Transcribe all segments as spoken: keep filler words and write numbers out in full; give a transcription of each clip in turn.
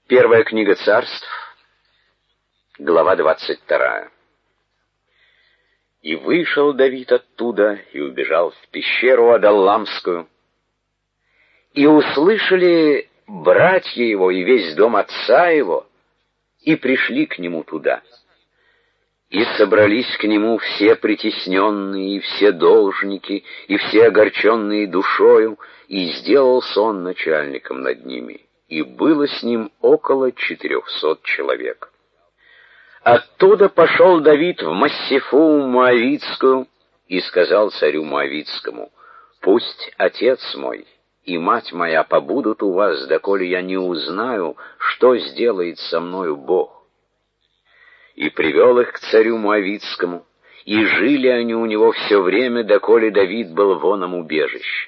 Первая книга Царств, глава двадцать вторая. «И вышел Давид оттуда, и убежал в пещеру Адалламскую. И услышали братья его и весь дом отца его, и пришли к нему туда. И собрались к нему все притесненные, и все должники, и все огорченные душою, и сделался он начальником над ними, и было с ним около четырехсот человек. Оттуда пошел Давид в Массифу Моавитскую и сказал царю Моавитскому: «Пусть отец мой и мать моя побудут у вас, доколе я не узнаю, что сделает со мною Бог». И привел их к царю Моавитскому, и жили они у него все время, доколе Давид был в оном убежище.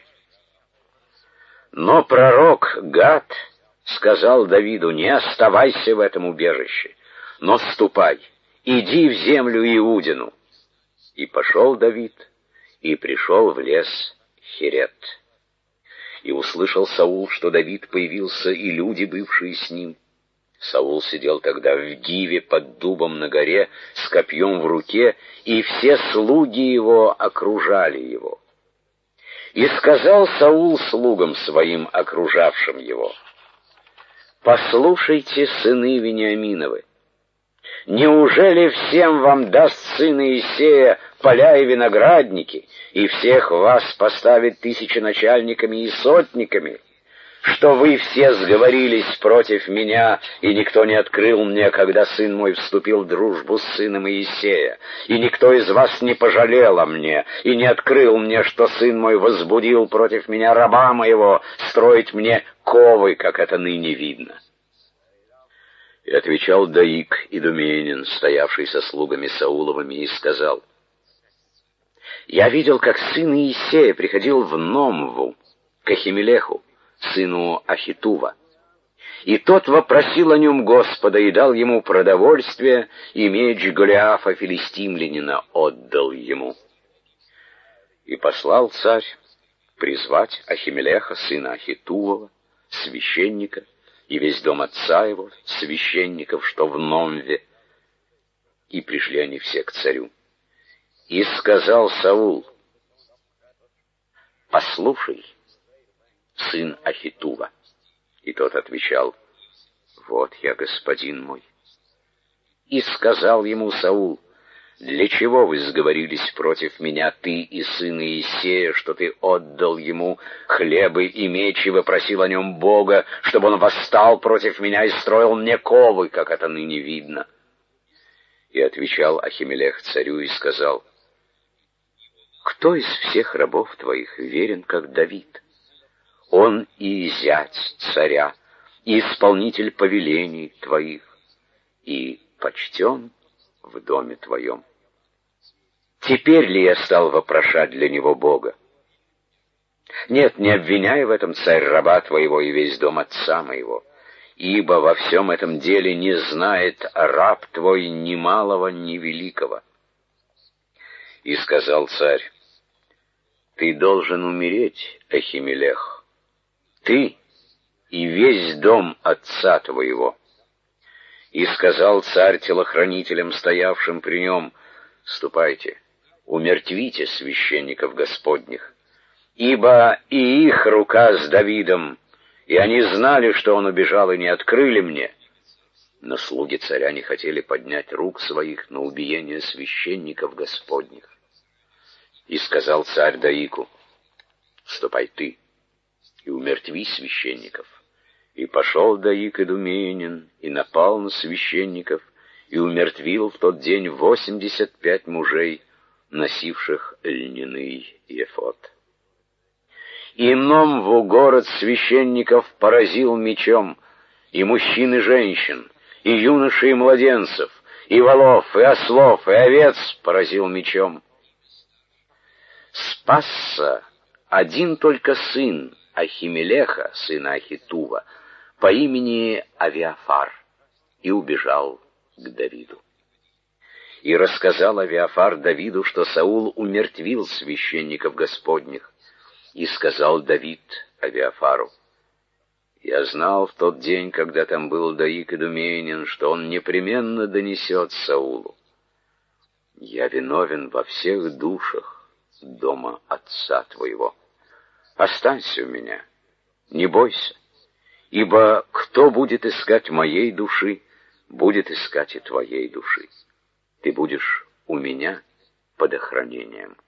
Но пророк Гад сказал Давиду: «Не оставайся в этом убежище, но ступай, иди в землю Иудину». И пошел Давид, и пришел в лес Херет. И услышал Саул, что Давид появился, и люди, бывшие с ним. Саул сидел тогда в Гиве под дубом на горе с копьем в руке, и все слуги его окружали его. И сказал Саул слугам своим, окружавшим его: «Послушайте, сыны Вениаминовы, неужели всем вам даст сын Иисея поля и виноградники, и всех вас поставит тысяченачальниками и сотниками, что вы все сговорились против меня, и никто не открыл мне, когда сын мой вступил в дружбу с сыном Иисея, и никто из вас не пожалел о мне, и не открыл мне, что сын мой возбудил против меня раба моего строить мне ковы, как это ныне видно?» И отвечал Доик идуменин, стоявший со слугами Сауловыми, и сказал: «Я видел, как сын Иисея приходил в Номву к Ахимелеху, сыну Ахитува, и тот вопросил о нем Господа и дал ему продовольствие, и меч Голиафа филистимлянина отдал ему. И послал царь призвать Ахимелеха, сына Ахитувова, священника, и весь дом отца его, священников, что в Номве. И пришли они все к царю. И сказал Саул: «Послушай, сын Ахитува». И тот отвечал: «Вот я, господин мой». И сказал ему Саул: «Для чего вы сговорились против меня, ты и сын Иисея, что ты отдал ему хлебы и меч и вопросил о нем Бога, чтобы он восстал против меня и строил мне ковы, как это ныне видно?» И отвечал Ахимелех царю и сказал: «Кто из всех рабов твоих верен, как Давид? Он и зять царя, и исполнитель повелений твоих, и почтен в доме твоем. Теперь ли я стал вопрошать для него Бога? Нет, не обвиняй в этом, царь, раба твоего и весь дом отца моего, ибо во всем этом деле не знает раб твой ни малого, ни великого». И сказал царь: «Ты должен умереть, Ахимелех, ты и весь дом отца твоего». И сказал царь телохранителям, стоявшим при нем: «Ступайте, умертвите священников Господних, ибо и их рука с Давидом, и они знали, что он убежал, и не открыли мне». Но слуги царя не хотели поднять рук своих на убиение священников Господних. И сказал царь Доику: «Ступай ты и умертви священников». И пошел Доик идуменин, и напал на священников, и умертвил в тот день восемьдесят пять мужей, носивших льняный эфод. И Номву город священников поразил мечом, и мужчин и женщин, и юношей и младенцев, и волов, и ослов, и овец поразил мечом. Спасся один только сын Ахимелеха, сына Ахитува, по имени Авиафар, и убежал к Давиду. И рассказал Авиафар Давиду, что Саул умертвил священников Господних. И сказал Давид Авиафару: Я знал в тот день, когда там был Доик Идуменин, что он непременно донесет Саулу: я виновен во всех душах дома отца твоего. Останься у меня, не бойся, ибо кто будет искать моей души, будет искать и твоей души. Ты будешь у меня под охранением.